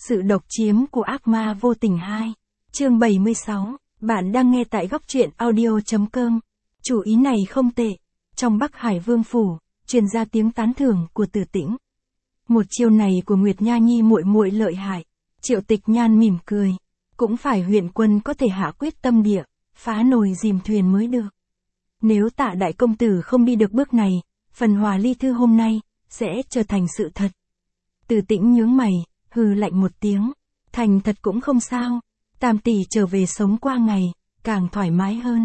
Sự độc chiếm của ác ma vô tình 2. Chương 76. Bạn đang nghe tại góc truyện audio.com. Chủ ý này không tệ. Trong Bắc Hải Vương phủ, truyền ra tiếng tán thưởng của Từ Tĩnh. Một chiêu này của Nguyệt Nha Nhi muội muội lợi hại. Triệu Tịch Nhan mỉm cười. Cũng phải huyện quân có thể hạ quyết tâm địa, phá nồi dìm thuyền mới được. Nếu Tạ đại công tử không đi được bước này, phần hòa ly thư hôm nay sẽ trở thành sự thật. Từ Tĩnh nhướng mày, hừ lạnh một tiếng. Thành thật cũng không sao. Tam tỷ trở về sống qua ngày, càng thoải mái hơn.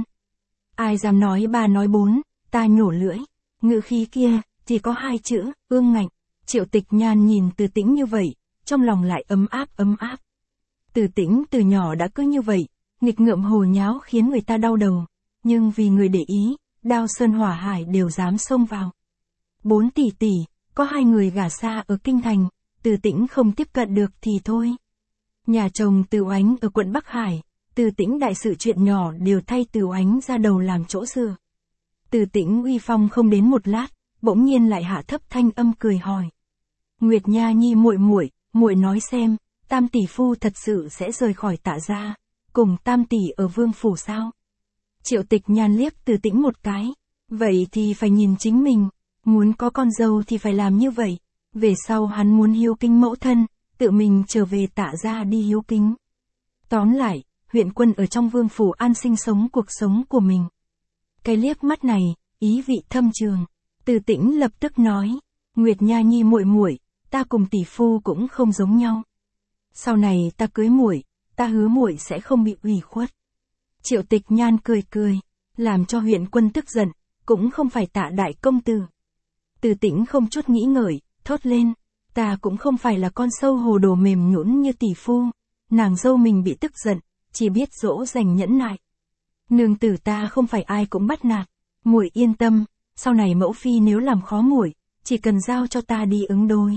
Ai dám nói ba nói bốn, ta nhổ lưỡi. Ngữ khí kia, chỉ có hai chữ, ương ngạnh. Triệu Tịch Nhan nhìn Từ Tĩnh như vậy, trong lòng lại ấm áp. Từ Tĩnh từ nhỏ đã cứ như vậy, nghịch ngợm hồ nháo khiến người ta đau đầu. Nhưng vì người để ý, Đao Sơn Hỏa Hải đều dám xông vào. 4 tỷ, có 2 người gả xa ở Kinh Thành, Từ Tĩnh không tiếp cận được thì thôi. Nhà chồng Từ Oánh ở quận Bắc Hải, Từ Tĩnh đại sự chuyện nhỏ đều thay Từ Oánh ra đầu làm chỗ dựa. Từ Tĩnh uy phong không đến một lát, bỗng nhiên lại hạ thấp thanh âm cười hỏi. Nguyệt Nha Nhi muội nói xem, Tam tỷ phu thật sự sẽ rời khỏi Tạ gia, cùng Tam tỷ ở Vương phủ sao? Triệu Tịch Nhan liếc Từ Tĩnh một cái, vậy thì phải nhìn chính mình, muốn có con dâu thì phải làm như vậy. Về sau hắn muốn hiếu kính mẫu thân, tự mình trở về Tạ gia đi hiếu kính. Tóm lại, huyện quân ở trong Vương phủ an sinh sống cuộc sống của mình. Cái liếc mắt này, ý vị thâm trường. Từ Tĩnh lập tức nói, Nguyệt Nha Nhi muội, ta cùng tỷ phu cũng không giống nhau. Sau này ta cưới muội, ta hứa muội sẽ không bị ủy khuất. Triệu Tịch Nhan cười, làm cho huyện quân tức giận, cũng không phải Tạ đại công tử. Từ Tĩnh không chút nghĩ ngợi, thốt lên, ta cũng không phải là con sâu hồ đồ mềm nhũn như tỷ phu. Nàng dâu mình bị tức giận, chỉ biết dỗ dành nhẫn nại. Nương tử ta không phải ai cũng bắt nạt, muội yên tâm, sau này mẫu phi nếu làm khó muội, chỉ cần giao cho ta đi ứng đối.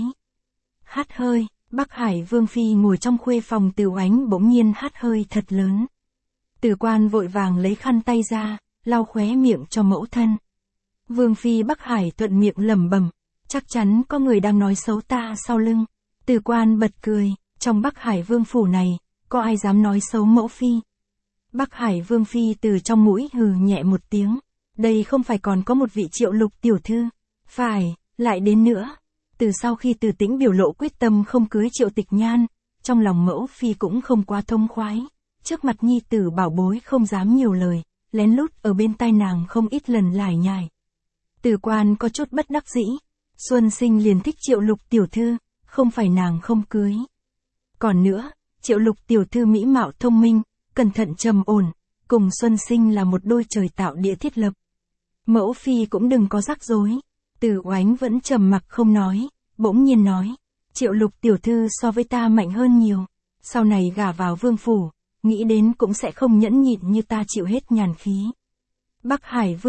Hắt hơi, Bắc Hải Vương phi ngồi trong khuê phòng Từ Oánh bỗng nhiên hắt hơi thật lớn. Từ Quan vội vàng lấy khăn tay ra, lau khóe miệng cho mẫu thân. Vương phi Bắc Hải thuận miệng lẩm bẩm, chắc chắn có người đang nói xấu ta sau lưng. Từ Quan bật cười, trong Bắc Hải Vương phủ này, có ai dám nói xấu mẫu phi? Bắc Hải Vương phi từ trong mũi hừ nhẹ một tiếng, đây không phải còn có một vị Triệu Lục tiểu thư? Phải, lại đến nữa. Từ sau khi Từ Tĩnh biểu lộ quyết tâm không cưới Triệu Tịch Nhan, trong lòng mẫu phi cũng không quá thông khoái. Trước mặt nhi tử bảo bối không dám nhiều lời, lén lút ở bên tai nàng không ít lần lải nhải. Từ Quan có chút bất đắc dĩ, Xuân Sinh liền thích Triệu Lục tiểu thư, không phải nàng không cưới. Còn nữa, Triệu Lục tiểu thư mỹ mạo thông minh, cẩn thận trầm ổn, cùng Xuân Sinh là một đôi trời tạo địa thiết lập. Mẫu phi cũng đừng có rắc rối. Từ Oánh vẫn trầm mặc không nói, bỗng nhiên nói, Triệu Lục tiểu thư so với ta mạnh hơn nhiều, sau này gả vào Vương phủ, nghĩ đến cũng sẽ không nhẫn nhịn như ta chịu hết nhàn khí. Bắc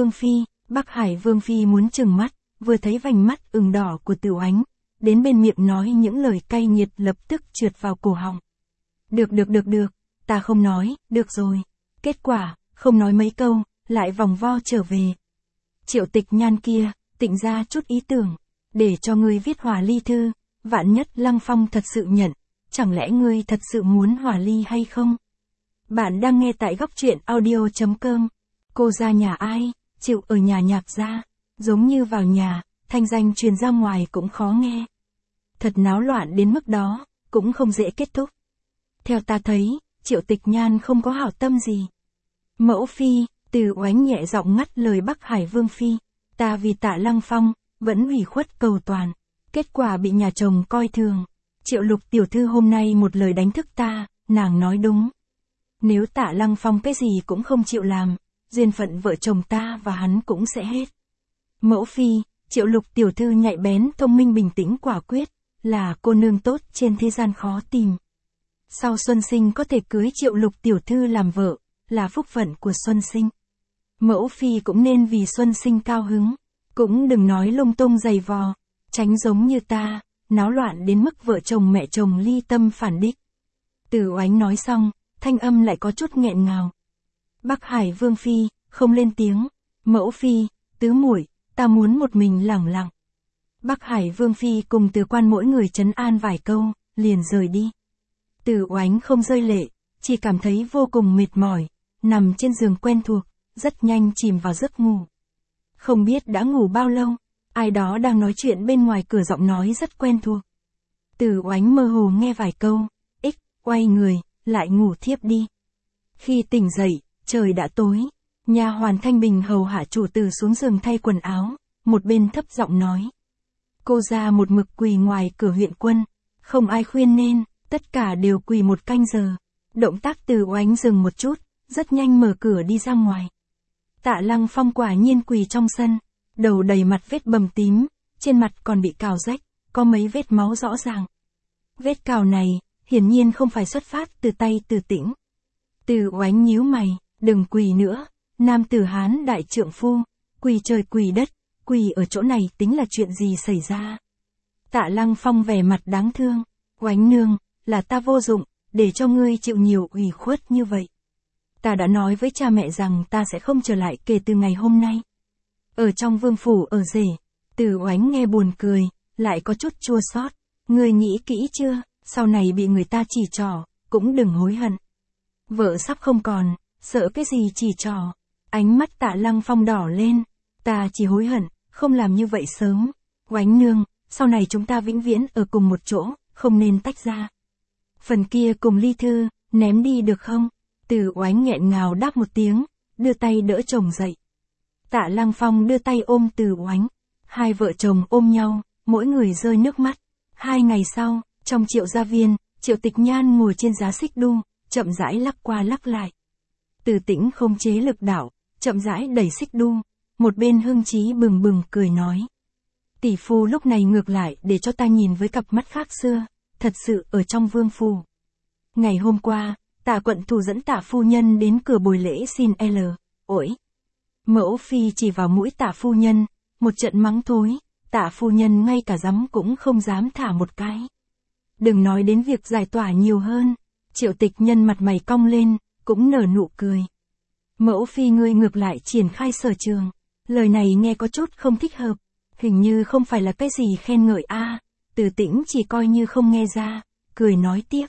Hải Vương phi muốn trừng mắt, vừa thấy vành mắt ửng đỏ của Từ Oánh, đến bên miệng nói những lời cay nghiệt lập tức trượt vào cổ họng. Được, ta không nói, được rồi. Kết quả, không nói mấy câu, lại vòng vo trở về. Triệu Tịch Nhan kia, tịnh ra chút ý tưởng, để cho ngươi viết hòa ly thư, vạn nhất Lăng Phong thật sự nhận, chẳng lẽ ngươi thật sự muốn hòa ly hay không? Bạn đang nghe tại góc truyện audio.com. Cô ra nhà ai, chịu ở nhà Nhạc gia, giống như vào nhà, thanh danh truyền ra ngoài cũng khó nghe. Thật náo loạn đến mức đó, cũng không dễ kết thúc. Theo ta thấy, Triệu Tịch Nhan không có hảo tâm gì. Mẫu phi, Từ Oánh nhẹ giọng ngắt lời Bắc Hải Vương phi, ta vì Tạ Lăng Phong, vẫn ủy khuất cầu toàn, kết quả bị nhà chồng coi thường. Triệu Lục tiểu thư hôm nay một lời đánh thức ta, nàng nói đúng. Nếu Tạ Lăng Phong cái gì cũng không chịu làm, duyên phận vợ chồng ta và hắn cũng sẽ hết. Mẫu phi, Triệu Lục tiểu thư nhạy bén, thông minh, bình tĩnh, quả quyết, là cô nương tốt trên thế gian khó tìm. Sau Xuân Sinh có thể cưới Triệu Lục tiểu thư làm vợ, là phúc phận của Xuân Sinh. Mẫu phi cũng nên vì Xuân Sinh cao hứng, cũng đừng nói lung tung giày vò, tránh giống như ta, náo loạn đến mức vợ chồng mẹ chồng ly tâm phản đích. Từ Oánh nói xong, thanh âm lại có chút nghẹn ngào. Bắc Hải Vương phi không lên tiếng, mẫu phi, tứ muội, ta muốn một mình lẳng lặng. Bắc Hải Vương phi cùng Từ Quan mỗi người trấn an vài câu, liền rời đi. Từ Oánh không rơi lệ, chỉ cảm thấy vô cùng mệt mỏi, nằm trên giường quen thuộc, rất nhanh chìm vào giấc ngủ. Không biết đã ngủ bao lâu, ai đó đang nói chuyện bên ngoài cửa, giọng nói rất quen thuộc. Từ Oánh mơ hồ nghe vài câu, quay người, lại ngủ thiếp đi. Khi tỉnh dậy, trời đã tối, nha hoàn Thanh Bình hầu hạ chủ tử xuống giường thay quần áo, một bên thấp giọng nói. Cô ra một mực quỳ ngoài cửa huyện quân, không ai khuyên nên, tất cả đều quỳ một canh giờ. Động tác Từ Oánh dừng một chút, rất nhanh mở cửa đi ra ngoài. Tạ Lăng Phong quả nhiên quỳ trong sân, đầu đầy mặt vết bầm tím, trên mặt còn bị cào rách, có mấy vết máu rõ ràng. Vết cào này, hiển nhiên không phải xuất phát từ tay Từ Tĩnh. Từ Oánh nhíu mày, đừng quỳ nữa, nam tử Hán đại trượng phu, quỳ trời quỳ đất, quỳ ở chỗ này tính là chuyện gì xảy ra. Tạ Lăng Phong vẻ mặt đáng thương, Oánh nương, là ta vô dụng, để cho ngươi chịu nhiều ủy khuất như vậy. Ta đã nói với cha mẹ rằng ta sẽ không trở lại kể từ ngày hôm nay. Ở trong vương phủ ở rể, Từ Oánh nghe buồn cười, lại có chút chua xót. Ngươi nghĩ kỹ chưa, sau này bị người ta chỉ trỏ, cũng đừng hối hận. Vợ sắp không còn, sợ cái gì chỉ trỏ. Ánh mắt Tạ Lăng Phong đỏ lên, ta chỉ hối hận, không làm như vậy sớm. Oánh nương, sau này chúng ta vĩnh viễn ở cùng một chỗ, không nên tách ra. Phần kia cùng ly thư, ném đi được không? Từ Oánh nghẹn ngào đáp một tiếng, đưa tay đỡ chồng dậy. Tạ Lăng Phong đưa tay ôm Từ Oánh. Hai vợ chồng ôm nhau, mỗi người rơi nước mắt. 2 ngày sau, trong Triệu gia viên, Triệu Tịch Nhan ngồi trên giá xích đu, chậm rãi lắc qua lắc lại. Từ Tĩnh không chế lực đạo, chậm rãi đẩy xích đu, một bên hưng trí bừng bừng cười nói. Tỷ phu lúc này ngược lại để cho ta nhìn với cặp mắt khác xưa, thật sự ở trong vương phủ. Ngày hôm qua, Tạ quận thủ dẫn Tạ phu nhân đến cửa bồi lễ xin ổi. Mẫu phi chỉ vào mũi Tạ phu nhân, một trận mắng thối, Tạ phu nhân ngay cả dám cũng không dám thả một cái. Đừng nói đến việc giải tỏa nhiều hơn. Triệu Tịch Nhân mặt mày cong lên, cũng nở nụ cười. Mẫu phi ngươi ngược lại triển khai sở trường. Lời này nghe có chút không thích hợp, hình như không phải là cái gì khen ngợi a. Từ Tĩnh chỉ coi như không nghe ra, cười nói tiếp.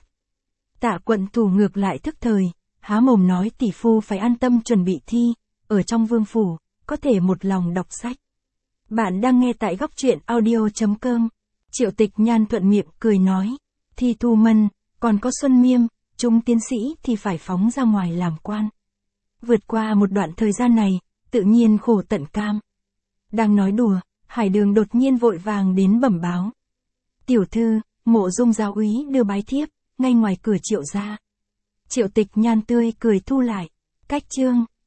Tạ quận thủ ngược lại thức thời, há mồm nói tỷ phu phải an tâm chuẩn bị thi, ở trong vương phủ, có thể một lòng đọc sách. Bạn đang nghe tại góc truyện audio.com. Triệu Tịch Nhan thuận miệng cười nói, thi Thu Mân, còn có Xuân Miêm, chúng tiến sĩ thì phải phóng ra ngoài làm quan. Vượt qua một đoạn thời gian này, tự nhiên khổ tận cam. Đang nói đùa, Hải Đường đột nhiên vội vàng đến bẩm báo. Tiểu thư, Mộ Dung giáo úy đưa bái thiếp, ngay ngoài cửa Triệu gia. Triệu Tịch Nhan tươi cười thu lại. Cách chương